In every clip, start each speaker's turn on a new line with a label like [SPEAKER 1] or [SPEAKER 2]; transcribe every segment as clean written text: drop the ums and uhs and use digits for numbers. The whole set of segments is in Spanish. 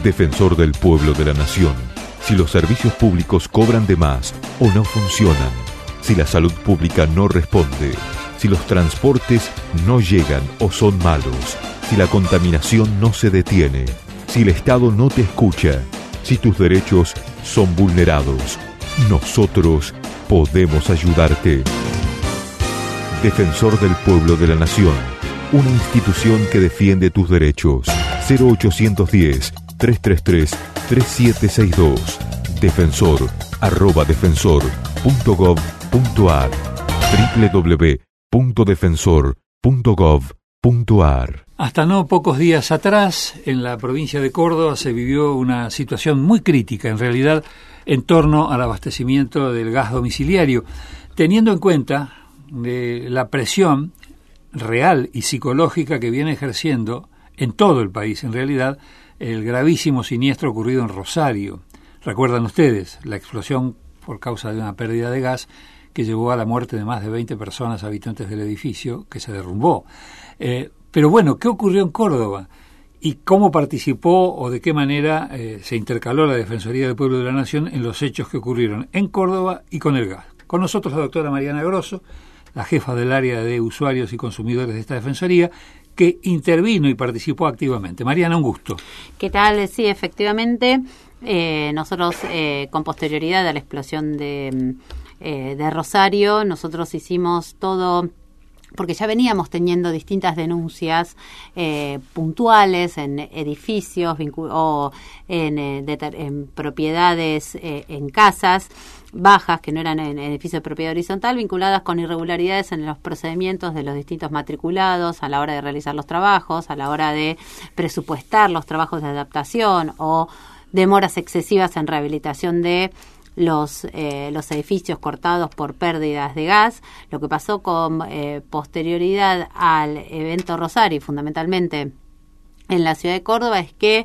[SPEAKER 1] Defensor del pueblo de la nación. Si los servicios públicos cobran de más o no funcionan, si la salud pública no responde, si los transportes no llegan o son malos, si la contaminación no se detiene, si el Estado no te escucha, si tus derechos son vulnerados, nosotros podemos ayudarte. Defensor del pueblo de la nación. Una institución que defiende tus derechos. 0810-333-3762. defensor@defensor.gov.ar. www.defensor.gov.ar.
[SPEAKER 2] Hasta no pocos días atrás, en la provincia de Córdoba se vivió una situación muy crítica, en realidad, en torno al abastecimiento del gas domiciliario, teniendo en cuenta la presión real y psicológica que viene ejerciendo en todo el país, en realidad, el gravísimo siniestro ocurrido en Rosario. Recuerdan ustedes la explosión por causa de una pérdida de gas que llevó a la muerte de más de 20 personas habitantes del edificio que se derrumbó. Pero bueno, ¿qué ocurrió en Córdoba? ¿Y cómo participó o de qué manera se intercaló la Defensoría del Pueblo de la Nación en los hechos que ocurrieron en Córdoba y con el gas? Con nosotros la doctora Mariana Grosso, la jefa del área de usuarios y consumidores de esta Defensoría, que intervino y participó activamente. Mariana, un gusto.
[SPEAKER 3] ¿Qué tal? Sí, efectivamente, nosotros con posterioridad a la explosión de Rosario, nosotros hicimos todo, porque ya veníamos teniendo distintas denuncias puntuales en edificios o en propiedades, en casas bajas que no eran en edificios de propiedad horizontal, vinculadas con irregularidades en los procedimientos de los distintos matriculados a la hora de realizar los trabajos, a la hora de presupuestar los trabajos de adaptación o demoras excesivas en rehabilitación de los edificios cortados por pérdidas de gas. Lo que pasó con posterioridad al evento Rosario, y fundamentalmente en la ciudad de Córdoba, es que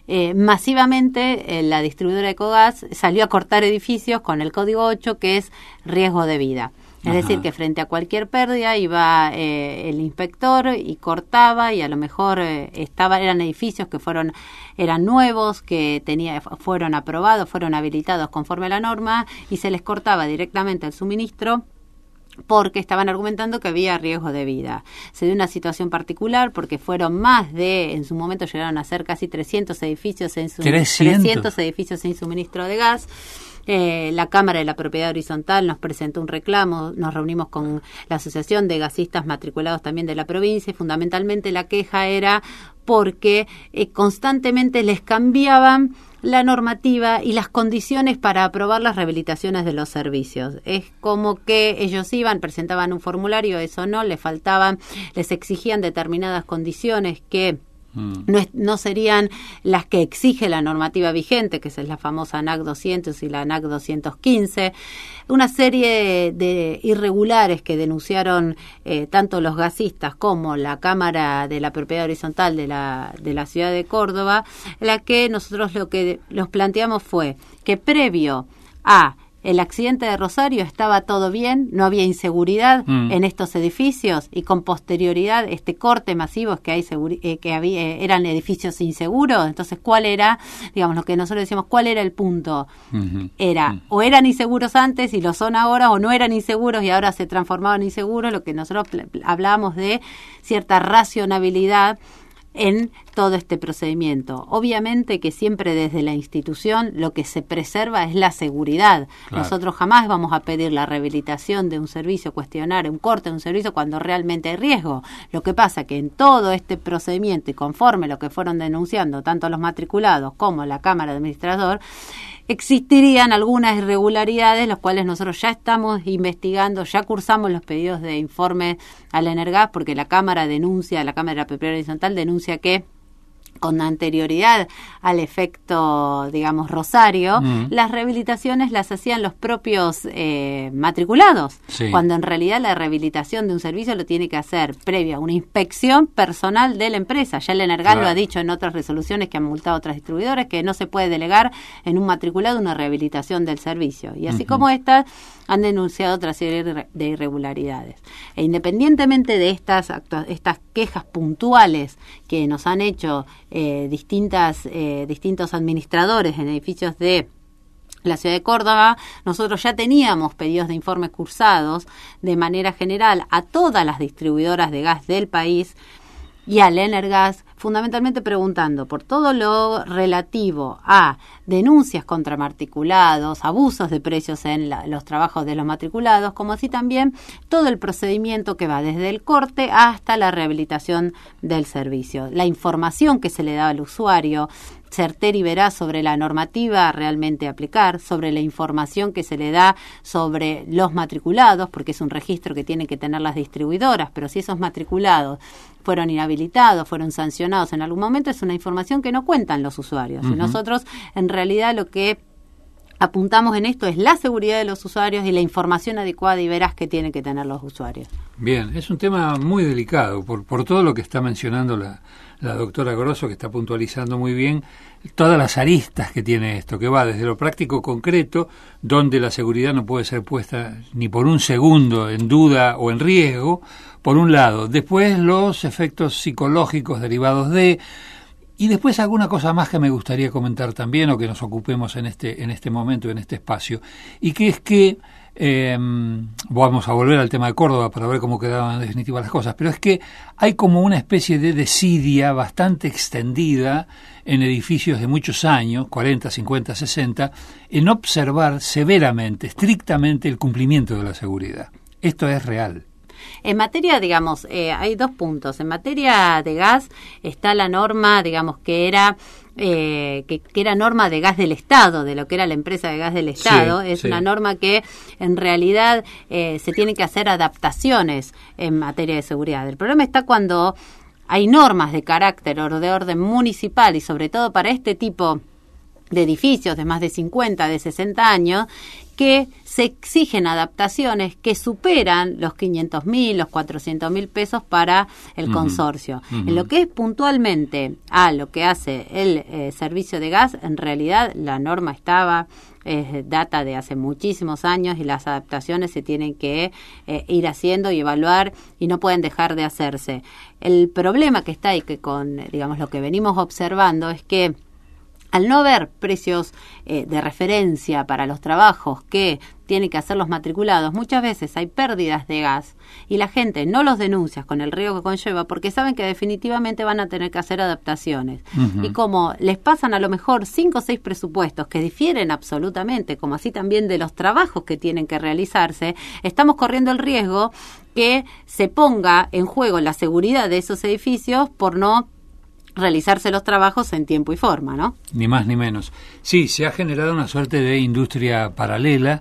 [SPEAKER 3] masivamente la distribuidora Ecogas salió a cortar edificios con el código 8, que es riesgo de vida. Es decir, que frente a cualquier pérdida iba el inspector y cortaba, y a lo mejor eran edificios que eran nuevos, que fueron aprobados, fueron habilitados conforme a la norma, y se les cortaba directamente el suministro porque estaban argumentando que había riesgo de vida. Se dio una situación particular porque fueron en su momento llegaron a ser casi 300 edificios 300 edificios sin suministro de gas. La Cámara de la Propiedad Horizontal nos presentó un reclamo, nos reunimos con la Asociación de Gasistas Matriculados también de la provincia, y fundamentalmente la queja era porque constantemente les cambiaban la normativa y las condiciones para aprobar las rehabilitaciones de los servicios. Es como que ellos presentaban un formulario, eso no, les exigían determinadas condiciones que no serían las que exige la normativa vigente, que es la famosa ANAC 200 y la ANAC 215, una serie de irregulares que denunciaron tanto los gasistas como la Cámara de la Propiedad Horizontal de la ciudad de Córdoba, la que nosotros lo que los planteamos fue que previo a el accidente de Rosario estaba todo bien, no había inseguridad en estos edificios, y con posterioridad este corte masivo es que eran edificios inseguros. Entonces, ¿cuál era, lo que nosotros decíamos, cuál era el punto? O eran inseguros antes y lo son ahora, o no eran inseguros y ahora se transformaban en inseguros. Lo que nosotros hablábamos de cierta racionalidad en todo este procedimiento. Obviamente que siempre desde la institución lo que se preserva es la seguridad. Claro. Nosotros jamás vamos a pedir la rehabilitación de un servicio, cuestionar un corte de un servicio cuando realmente hay riesgo. Lo que pasa que en todo este procedimiento, y conforme lo que fueron denunciando tanto los matriculados como la Cámara de Administrador, existirían algunas irregularidades, los cuales nosotros ya estamos investigando, ya cursamos los pedidos de informe al Energas, porque la Cámara de la Propiedad Horizontal denuncia que con anterioridad al efecto, Rosario, las rehabilitaciones las hacían los propios matriculados, cuando en realidad la rehabilitación de un servicio lo tiene que hacer previa a una inspección personal de la empresa. Ya el Energas lo ha dicho en otras resoluciones que han multado a otras distribuidores, que no se puede delegar en un matriculado una rehabilitación del servicio. Y así como estas, han denunciado otra serie de irregularidades. E independientemente de estas quejas puntuales que nos han hecho distintos administradores en edificios de la ciudad de Córdoba, nosotros ya teníamos pedidos de informes cursados de manera general a todas las distribuidoras de gas del país y al Energas, fundamentalmente preguntando por todo lo relativo a denuncias contra matriculados, abusos de precios en los trabajos de los matriculados, como así también todo el procedimiento que va desde el corte hasta la rehabilitación del servicio. La información que se le da al usuario, certera y veraz sobre la normativa a realmente aplicar, sobre la información que se le da sobre los matriculados, porque es un registro que tienen que tener las distribuidoras, pero si esos matriculados fueron inhabilitados, fueron sancionados en algún momento, es una información que no cuentan los usuarios. Y nosotros, en realidad, lo que apuntamos en esto es la seguridad de los usuarios y la información adecuada y veraz que tienen que tener los usuarios.
[SPEAKER 2] Bien, es un tema muy delicado por todo lo que está mencionando la doctora Grosso, que está puntualizando muy bien todas las aristas que tiene esto, que va desde lo práctico concreto, donde la seguridad no puede ser puesta ni por un segundo en duda o en riesgo, por un lado. Después los efectos psicológicos derivados de... Y después alguna cosa más que me gustaría comentar también, o que nos ocupemos en este momento, en este espacio, y que es que, vamos a volver al tema de Córdoba para ver cómo quedaban en definitiva las cosas, pero es que hay como una especie de desidia bastante extendida en edificios de muchos años, 40, 50, 60, en observar severamente, estrictamente el cumplimiento de la seguridad. Esto es real.
[SPEAKER 3] En materia, digamos, hay dos puntos. En materia de gas está la norma, digamos, que era norma de gas del Estado, de lo que era la empresa de gas del Estado. Sí, es una norma que en realidad se tienen que hacer adaptaciones en materia de seguridad. El problema está cuando hay normas de carácter o de orden municipal y sobre todo para este tipo de edificios de más de 50, de 60 años, que se exigen adaptaciones que superan los 500.000, los 400.000 pesos para el consorcio. En lo que es puntualmente a lo que hace el servicio de gas, en realidad la norma data de hace muchísimos años y las adaptaciones se tienen que ir haciendo y evaluar y no pueden dejar de hacerse. El problema que está ahí, que con, digamos, lo que venimos observando es que al no haber precios de referencia para los trabajos que tienen que hacer los matriculados, muchas veces hay pérdidas de gas y la gente no los denuncia con el riesgo que conlleva porque saben que definitivamente van a tener que hacer adaptaciones. Y como les pasan a lo mejor 5 o 6 presupuestos que difieren absolutamente, como así también de los trabajos que tienen que realizarse, estamos corriendo el riesgo que se ponga en juego la seguridad de esos edificios por no realizarse los trabajos en tiempo y forma, ¿no?
[SPEAKER 2] Ni más ni menos. Sí, se ha generado una suerte de industria paralela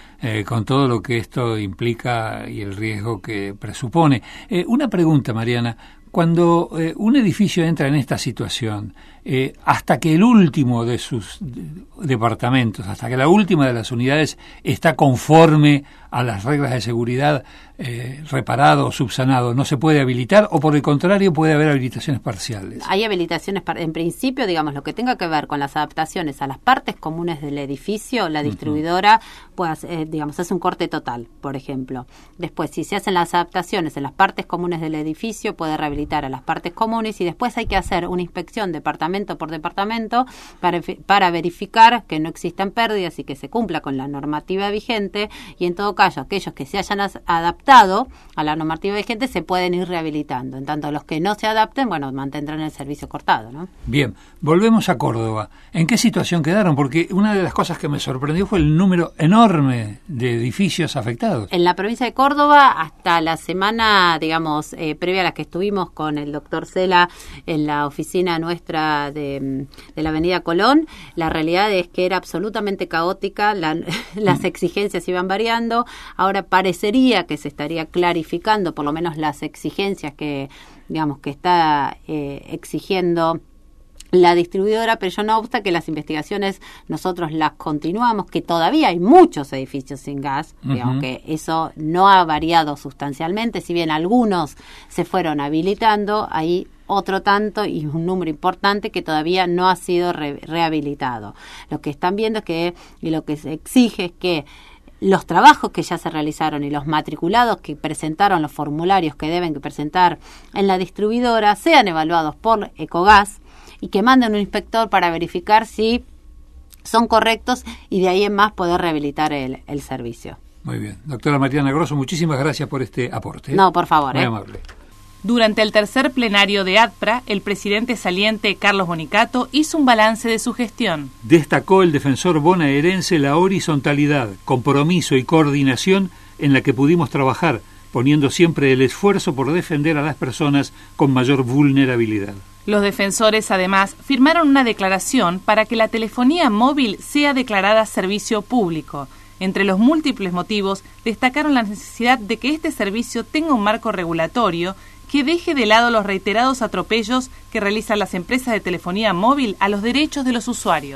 [SPEAKER 2] con todo lo que esto implica y el riesgo que presupone. Una pregunta, Mariana. Cuando un edificio entra en esta situación, hasta que el último de sus departamentos, hasta que la última de las unidades está conforme a las reglas de seguridad, reparado o subsanado, ¿no se puede habilitar o por el contrario puede haber habilitaciones parciales?
[SPEAKER 3] Hay habilitaciones, en principio, digamos, lo que tenga que ver con las adaptaciones a las partes comunes del edificio, la distribuidora pues, digamos, hace un corte total, por ejemplo. Después, si se hacen las adaptaciones en las partes comunes del edificio, puede rehabilitar a las partes comunes y después hay que hacer una inspección departamento por departamento para verificar que no existan pérdidas y que se cumpla con la normativa vigente y en todo caso aquellos que se hayan adaptado a la normativa vigente se pueden ir rehabilitando. En tanto los que no se adapten, bueno, mantendrán el servicio cortado, ¿no?
[SPEAKER 2] Bien, volvemos a Córdoba. ¿En qué situación quedaron? Porque una de las cosas que me sorprendió fue el número enorme de edificios afectados.
[SPEAKER 3] En la provincia de Córdoba, hasta la semana, digamos, previa a la que estuvimos con el doctor Cela en la oficina nuestra de la Avenida Colón, la realidad es que era absolutamente caótica, las exigencias iban variando, ahora parecería que se estaría clarificando por lo menos las exigencias que, digamos, que está exigiendo la distribuidora, pero no obsta que las investigaciones nosotros las continuamos, que todavía hay muchos edificios sin gas, digamos que eso no ha variado sustancialmente, si bien algunos se fueron habilitando, hay otro tanto y un número importante que todavía no ha sido rehabilitado. Lo que están viendo es que, y lo que se exige es que los trabajos que ya se realizaron y los matriculados que presentaron los formularios que deben presentar en la distribuidora sean evaluados por Ecogas y que manden un inspector para verificar si son correctos y de ahí en más poder rehabilitar el servicio.
[SPEAKER 2] Muy bien. Doctora Mariana Grosso, muchísimas gracias por este aporte.
[SPEAKER 3] No, por favor.
[SPEAKER 2] Muy amable.
[SPEAKER 4] Durante el tercer plenario de ADPRA, el presidente saliente Carlos Bonicato hizo un balance de su gestión.
[SPEAKER 2] Destacó el defensor bonaerense la horizontalidad, compromiso y coordinación en la que pudimos trabajar, poniendo siempre el esfuerzo por defender a las personas con mayor vulnerabilidad.
[SPEAKER 4] Los defensores, además, firmaron una declaración para que la telefonía móvil sea declarada servicio público. Entre los múltiples motivos, destacaron la necesidad de que este servicio tenga un marco regulatorio que deje de lado los reiterados atropellos que realizan las empresas de telefonía móvil a los derechos de los usuarios.